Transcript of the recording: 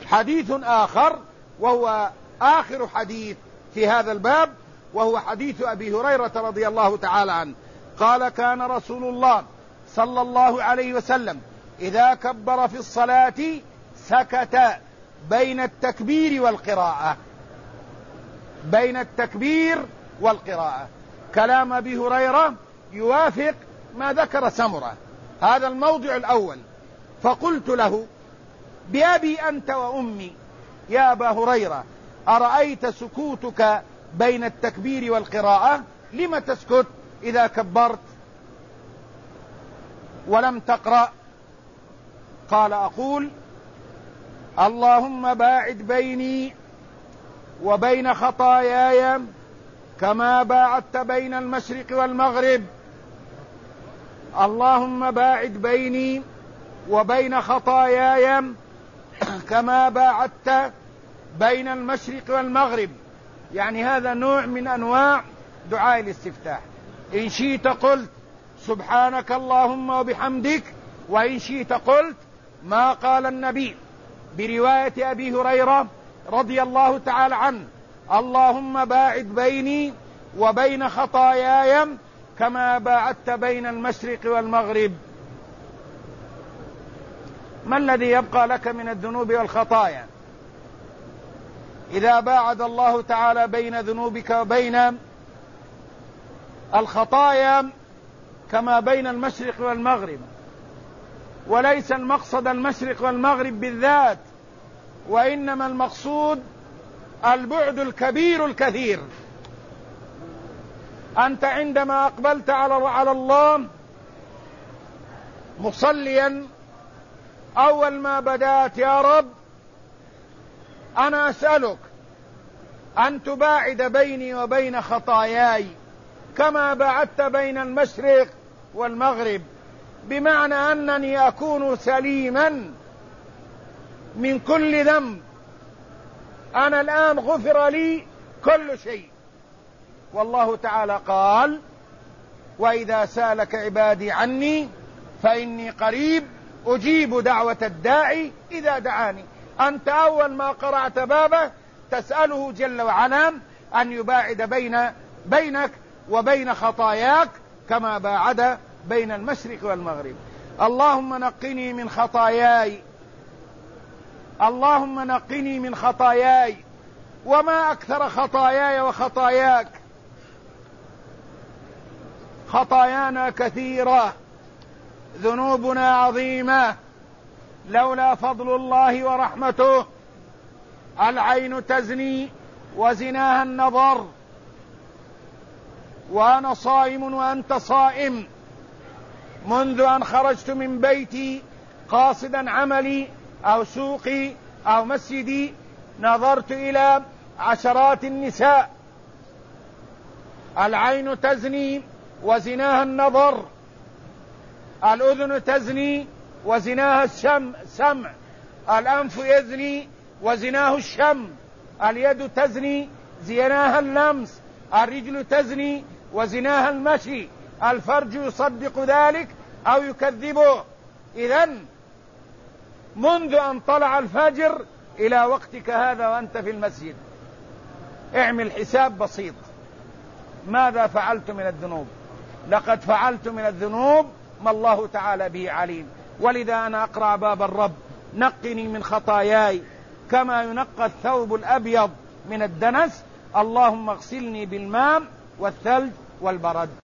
حديث آخر وهو آخر حديث في هذا الباب، وهو حديث أبي هريرة رضي الله تعالى عنه قال: كان رسول الله صلى الله عليه وسلم إذا كبر في الصلاة سكت بين التكبير والقراءة. بين التكبير والقراءة. كلام أبي هريرة يوافق ما ذكر سمرة، هذا الموضع الأول. فقلت له: بأبي أنت وأمي يا أبا هريرة، أرأيت سكوتك بين التكبير والقراءة؟ لم تسكت إذا كبرت ولم تقرأ؟ قال: أقول: اللهم باعد بيني وبين خطاياي كما باعدت بين المشرق والمغرب. اللهم باعد بيني وبين خطاياي كما باعدت بين المشرق والمغرب. يعني هذا نوع من أنواع دعاء الاستفتاح. إن شئت قلت سبحانك اللهم وبحمدك، وإن شئت قلت ما قال النبي برواية أبي هريرة رضي الله تعالى عنه: اللهم باعد بيني وبين خطاياي كما باعدت بين المشرق والمغرب. ما الذي يبقى لك من الذنوب والخطايا؟ إذا باعد الله تعالى بين ذنوبك وبين الخطايا كما بين المشرق والمغرب، وليس المقصد المشرق والمغرب بالذات، وإنما المقصود البعد الكبير الكثير. أنت عندما أقبلت على الله مصليا، أول ما بدأت: يا رب أنا أسألك أن تباعد بيني وبين خطاياي كما باعدت بين المشرق والمغرب، بمعنى أنني أكون سليما من كل ذنب. أنا الآن غفر لي كل شيء، والله تعالى قال: وإذا سألك عبادي عني فإني قريب أجيب دعوة الداعي إذا دعاني. أنت أول ما قرأت بابه تسأله جل وعلا أن يباعد بينك وبين خطاياك كما باعد بين المشرق والمغرب. اللهم نقني من خطاياي، اللهم نقني من خطاياي. وما أكثر خطاياي وخطاياك، خطايانا كثيرة، ذنوبنا عظيمة، لولا فضل الله ورحمته. العين تزني وزناها النظر، وأنا صائم وأنت صائم. منذ أن خرجت من بيتي قاصدا عملي أو سوقي أو مسجدي نظرت إلى عشرات النساء. العين تزني وزناها النظر، الأذن تزني وزناها السمع، الأنف يزني وزناه الشم، اليد تزني زناها اللمس، الرجل تزني وزناها المشي، الفرج يصدق ذلك أو يكذبه. إذن منذ أن طلع الفجر إلى وقتك هذا وأنت في المسجد اعمل حساب بسيط: ماذا فعلت من الذنوب؟ لقد فعلت من الذنوب ما الله تعالى به عليم. ولذا أنا أقرأ باب الرب: نقني من خطاياي كما ينقى الثوب الأبيض من الدنس، اللهم اغسلني بالماء والثلج والبرد.